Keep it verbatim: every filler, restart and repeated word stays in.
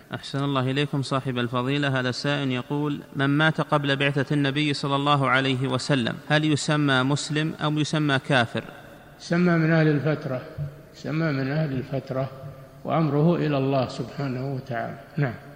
أحسن الله إليكم صاحب الفضيلة. هذا السائل يقول: من مات قبل بعثة النبي صلى الله عليه وسلم هل يسمى مسلم أو يسمى كافر؟ يسمى من أهل الفترة، يسمى من أهل الفترة، وأمره إلى الله سبحانه وتعالى. نعم.